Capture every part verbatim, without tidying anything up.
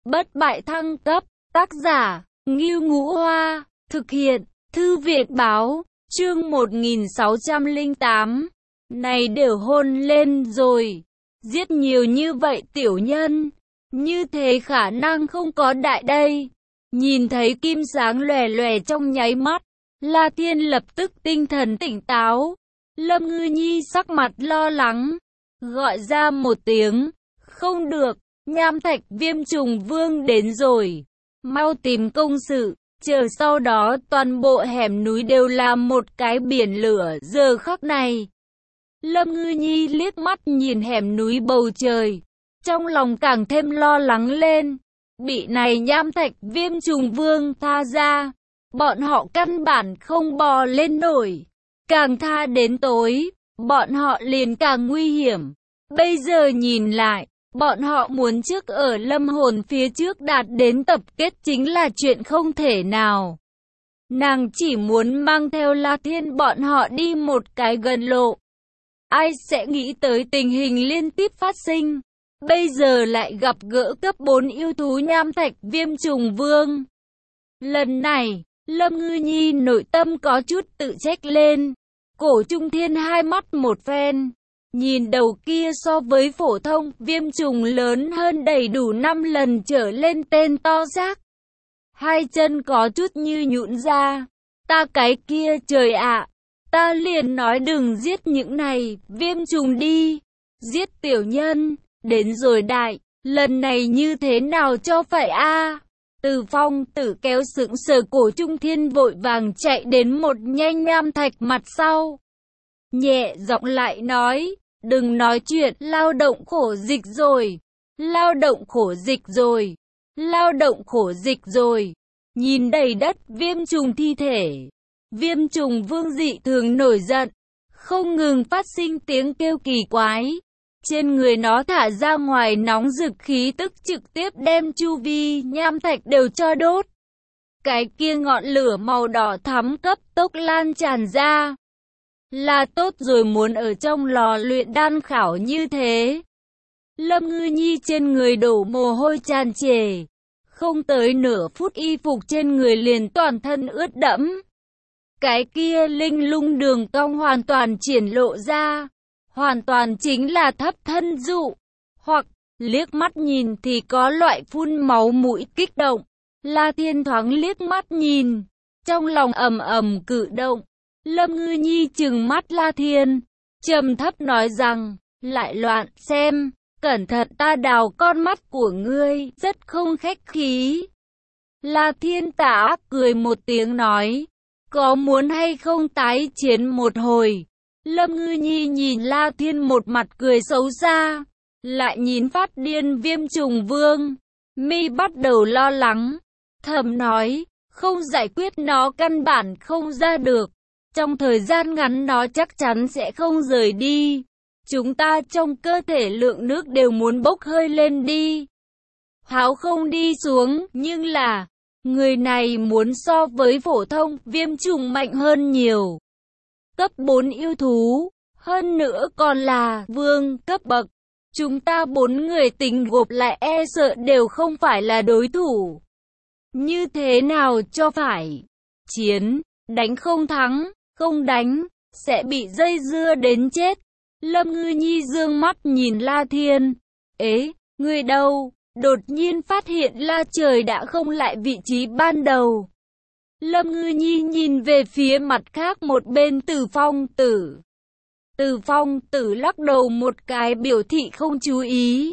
Bất bại thăng cấp, tác giả, Ngưu Ngũ Hoa, thực hiện, Thư viện báo, chương một nghìn sáu trăm lẻ tám. Này đều hôn lên rồi, giết nhiều như vậy tiểu nhân, như thế khả năng không có đại đây. Nhìn thấy kim sáng lòe lòe trong nháy mắt, La Thiên lập tức tinh thần tỉnh táo. Lâm Ngư Nhi sắc mặt lo lắng, gọi ra một tiếng, không được, Nham Thạch Viêm Trùng Vương đến rồi, mau tìm công sự, chờ sau đó toàn bộ hẻm núi đều là một cái biển lửa. Giờ khắc này, Lâm Ngư Nhi liếc mắt nhìn hẻm núi bầu trời, trong lòng càng thêm lo lắng lên. Bị này Nham Thạch Viêm Trùng Vương tha ra, bọn họ căn bản không bò lên nổi. Càng tha đến tối, bọn họ liền càng nguy hiểm. Bây giờ nhìn lại, bọn họ muốn trước ở lâm hồn phía trước đạt đến tập kết chính là chuyện không thể nào. Nàng chỉ muốn mang theo La Thiên bọn họ đi một cái gần lộ. Ai sẽ nghĩ tới tình hình liên tiếp phát sinh. Bây giờ lại gặp gỡ cấp bốn yêu thú Nham Thạch Viêm Trùng Vương. Lần này, Lâm Ngư Nhi nội tâm có chút tự trách lên. Cổ Trung Thiên hai mắt một phen, nhìn đầu kia so với phổ thông viêm trùng lớn hơn đầy đủ năm lần trở lên tên to xác. Hai chân có chút như nhũn ra. Ta cái kia trời ạ, ta liền nói đừng giết những này viêm trùng đi, giết tiểu nhân, đến rồi đại, lần này như thế nào cho phải a? Từ Phong Tử kéo sững sờ Cổ Trung Thiên vội vàng chạy đến một nhanh Nham Thạch mặt sau. Nhẹ giọng lại nói, đừng nói chuyện, lao động khổ dịch rồi, lao động khổ dịch rồi, lao động khổ dịch rồi. Nhìn đầy đất viêm trùng thi thể, Viêm Trùng Vương dị thường nổi giận, không ngừng phát sinh tiếng kêu kỳ quái. Trên người nó thả ra ngoài nóng rực khí tức trực tiếp đem chu vi nham thạch đều cho đốt. Cái kia ngọn lửa màu đỏ thắm cấp tốc lan tràn ra. Là tốt rồi, muốn ở trong lò luyện đan khảo như thế. Lâm Ngư Nhi trên người đổ mồ hôi tràn trề. Không tới nửa phút y phục trên người liền toàn thân ướt đẫm. Cái kia linh lung đường cong hoàn toàn triển lộ ra. Hoàn toàn chính là thấp thân dụ, hoặc liếc mắt nhìn thì có loại phun máu mũi kích động. La Thiên thoáng liếc mắt nhìn, trong lòng ầm ầm cự động. Lâm Ngư Nhi trừng mắt La Thiên, trầm thấp nói rằng, lại loạn xem, cẩn thận ta đào con mắt của ngươi, rất không khách khí. La Thiên tà ác cười một tiếng nói, có muốn hay không tái chiến một hồi? Lâm Ngư Nhi nhìn La Thiên một mặt cười xấu xa, lại nhìn phát điên Viêm Trùng Vương, mi bắt đầu lo lắng, thầm nói, không giải quyết nó căn bản không ra được, trong thời gian ngắn nó chắc chắn sẽ không rời đi, chúng ta trong cơ thể lượng nước đều muốn bốc hơi lên đi, háo không đi xuống, nhưng là, người này muốn so với phổ thông viêm trùng mạnh hơn nhiều. Cấp bốn yêu thú, hơn nữa còn là vương cấp bậc. Chúng ta bốn người tính gộp lại e sợ đều không phải là đối thủ. Như thế nào cho phải? Chiến, đánh không thắng, không đánh, sẽ bị dây dưa đến chết. Lâm Ngư Nhi dương mắt nhìn La Thiên. Ế, người đâu? Đột nhiên phát hiện La Trời đã không lại vị trí ban đầu. Lâm Ngư Nhi nhìn về phía mặt khác một bên Từ Phong Tử. Từ Phong Tử lắc đầu một cái biểu thị không chú ý.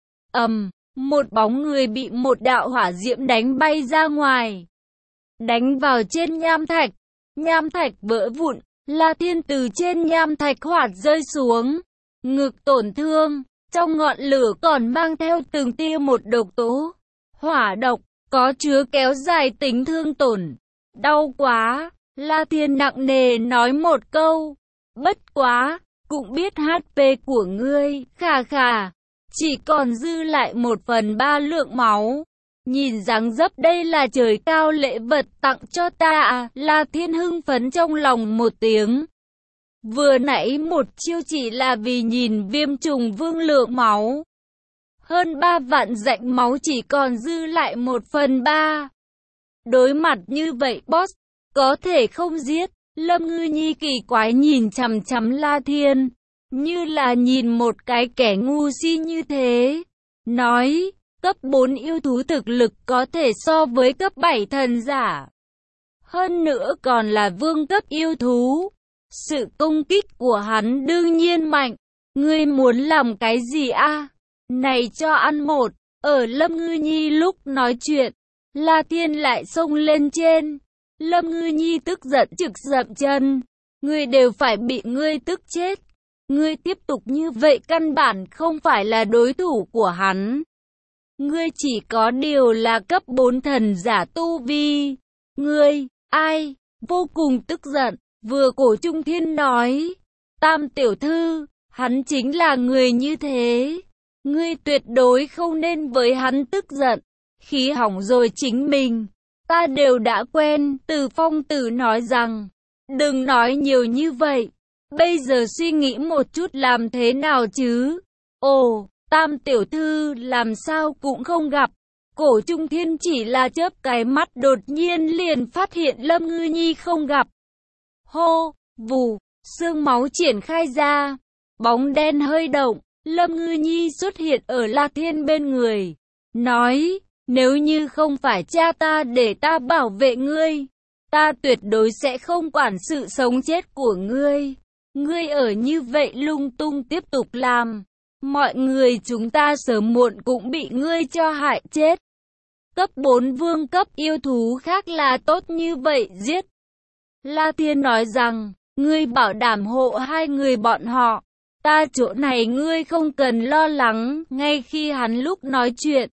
Ầm, um, một bóng người bị một đạo hỏa diễm đánh bay ra ngoài. Đánh vào trên nham thạch, nham thạch vỡ vụn, La Thiên từ trên nham thạch hoạt rơi xuống. Ngực tổn thương, trong ngọn lửa còn mang theo từng tia một độc tố. Hỏa độc, có chứa kéo dài tính thương tổn. Đau quá, La Thiên nặng nề nói một câu. Bất quá, cũng biết hát pê của ngươi, khà khà, chỉ còn dư lại một phần ba lượng máu. Nhìn dáng dấp đây là trời cao lễ vật tặng cho ta à, La Thiên hưng phấn trong lòng một tiếng. Vừa nãy một chiêu chỉ là vì nhìn Viêm Trùng Vương lượng máu. hơn ba vạn rãnh máu chỉ còn dư lại một phần ba. Đối mặt như vậy boss, có thể không giết. Lâm Ngư Nhi kỳ quái nhìn chằm chằm La Thiên, như là nhìn một cái kẻ ngu si như thế. Nói, cấp bốn yêu thú thực lực có thể so với cấp bảy thần giả. Hơn nữa còn là vương cấp yêu thú. Sự công kích của hắn đương nhiên mạnh. Ngươi muốn làm cái gì a? Này cho ăn một. Ở Lâm Ngư Nhi lúc nói chuyện, La Thiên lại xông lên trên. Lâm Ngư Nhi tức giận trực dậm chân. Ngươi đều phải bị ngươi tức chết. Ngươi tiếp tục như vậy căn bản không phải là đối thủ của hắn. Ngươi chỉ có điều là cấp bốn thần giả tu vi. Ngươi, ai? Vô cùng tức giận, vừa Cổ Trung Thiên nói. Tam tiểu thư, hắn chính là người như thế. Ngươi tuyệt đối không nên với hắn tức giận. Khí hỏng rồi chính mình. Ta đều đã quen. Từ Phong Tử nói rằng, đừng nói nhiều như vậy. Bây giờ suy nghĩ một chút làm thế nào chứ? Ồ, Tam tiểu thư làm sao cũng không gặp. Cổ Trung Thiên chỉ là chớp cái mắt đột nhiên liền phát hiện Lâm Ngư Nhi không gặp. Hô, vù, xương máu triển khai ra. Bóng đen hơi động, Lâm Ngư Nhi xuất hiện ở La Thiên bên người. Nói, nếu như không phải cha ta để ta bảo vệ ngươi, ta tuyệt đối sẽ không quản sự sống chết của ngươi. Ngươi ở như vậy lung tung tiếp tục làm, mọi người chúng ta sớm muộn cũng bị ngươi cho hại chết. Cấp bốn vương cấp yêu thú khác là tốt như vậy giết. La Thiên nói rằng, ngươi bảo đảm hộ hai người bọn họ. Ta chỗ này ngươi không cần lo lắng. Ngay khi hắn lúc nói chuyện,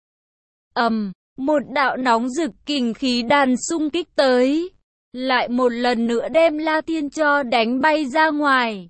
ầm, um, một đạo nóng rực kình khí đàn xung kích tới, lại một lần nữa đem La Thiên cho đánh bay ra ngoài.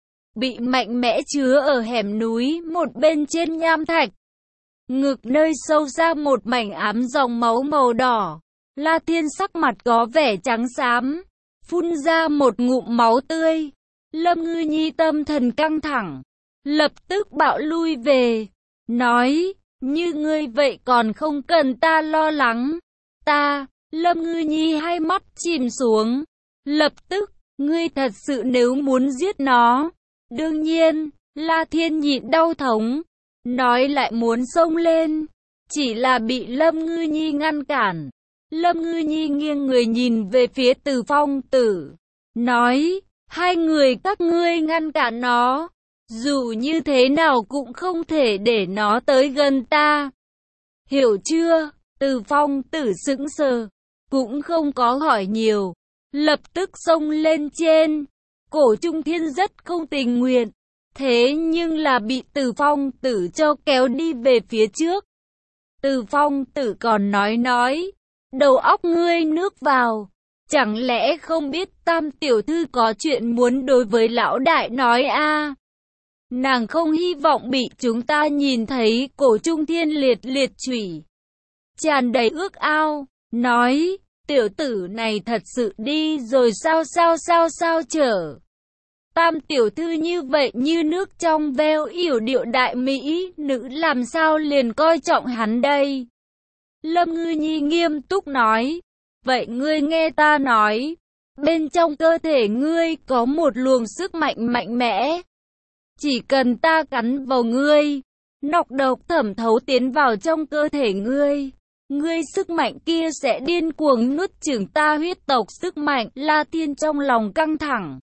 Bị mạnh mẽ chứa ở hẻm núi một bên trên nham thạch. Ngực nơi sâu ra một mảnh ám dòng máu màu đỏ. La Thiên sắc mặt có vẻ trắng xám, phun ra một ngụm máu tươi. Lâm Ngư Nhi tâm thần căng thẳng, lập tức bạo lui về. Nói, như ngươi vậy còn không cần ta lo lắng. Ta, Lâm Ngư Nhi hai mắt chìm xuống. Lập tức, ngươi thật sự nếu muốn giết nó. Đương nhiên, La Thiên nhịn đau thống, nói lại muốn xông lên, chỉ là bị Lâm Ngư Nhi ngăn cản. Lâm Ngư Nhi nghiêng người nhìn về phía Từ Phong Tử, nói, hai người các ngươi ngăn cản nó, dù như thế nào cũng không thể để nó tới gần ta. Hiểu chưa? Từ Phong Tử sững sờ, cũng không có hỏi nhiều, lập tức xông lên trên. Cổ Trung Thiên rất không tình nguyện, thế nhưng là bị Từ Phong Tử cho kéo đi về phía trước. Từ Phong Tử còn nói nói, đầu óc ngươi nước vào, chẳng lẽ không biết Tam tiểu thư có chuyện muốn đối với lão đại nói a? À? Nàng không hy vọng bị chúng ta nhìn thấy. Cổ Trung Thiên liệt liệt chủy, tràn đầy ước ao, nói, tiểu tử này thật sự đi rồi sao sao sao sao trở. Tam tiểu thư như vậy như nước trong veo yểu điệu đại mỹ nữ làm sao liền coi trọng hắn đây. Lâm Ngư Nhi nghiêm túc nói, vậy ngươi nghe ta nói, bên trong cơ thể ngươi có một luồng sức mạnh mạnh mẽ. Chỉ cần ta cắn vào ngươi, nọc độc thẩm thấu tiến vào trong cơ thể ngươi, ngươi sức mạnh kia sẽ điên cuồng nuốt chửng ta huyết tộc sức mạnh. La Thiên trong lòng căng thẳng.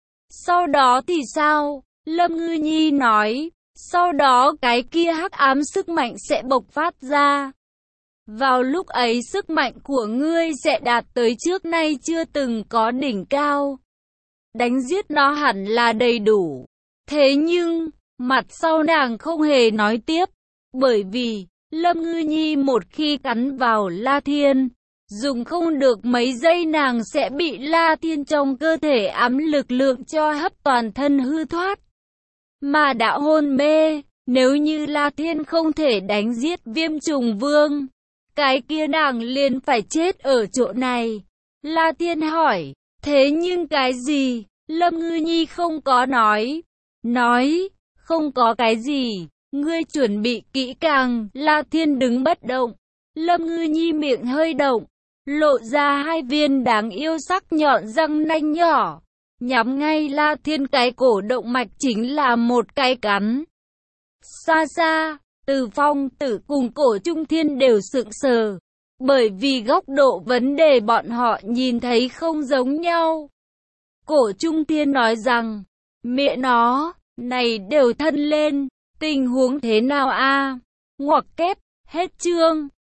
Sau đó thì sao? Lâm Ngư Nhi nói, sau đó cái kia hắc ám sức mạnh sẽ bộc phát ra. Vào lúc ấy sức mạnh của ngươi sẽ đạt tới trước nay chưa từng có đỉnh cao. Đánh giết nó hẳn là đầy đủ. Thế nhưng, mặt sau nàng không hề nói tiếp, bởi vì, Lâm Ngư Nhi một khi cắn vào La Thiên, dùng không được mấy giây nàng sẽ bị La Thiên trong cơ thể ám lực lượng cho hấp toàn thân hư thoát. Mà đã hôn mê, nếu như La Thiên không thể đánh giết Viêm Trùng Vương, cái kia nàng liền phải chết ở chỗ này. La Thiên hỏi, thế nhưng cái gì? Lâm Ngư Nhi không có nói. Nói, không có cái gì, Ngươi chuẩn bị kỹ càng, La Thiên đứng bất động. Lâm Ngư Nhi miệng hơi động, lộ ra hai viên đáng yêu sắc nhọn răng nanh nhỏ. Nhắm ngay La Thiên cái cổ động mạch chính là một cái cắn. Xa xa, Từ Phong Tử cùng Cổ Trung Thiên đều sững sờ. Bởi vì góc độ vấn đề bọn họ nhìn thấy không giống nhau. Cổ Trung Thiên nói rằng, mẹ nó, này đều thân lên, tình huống thế nào a? Ngoặc kép, hết chương.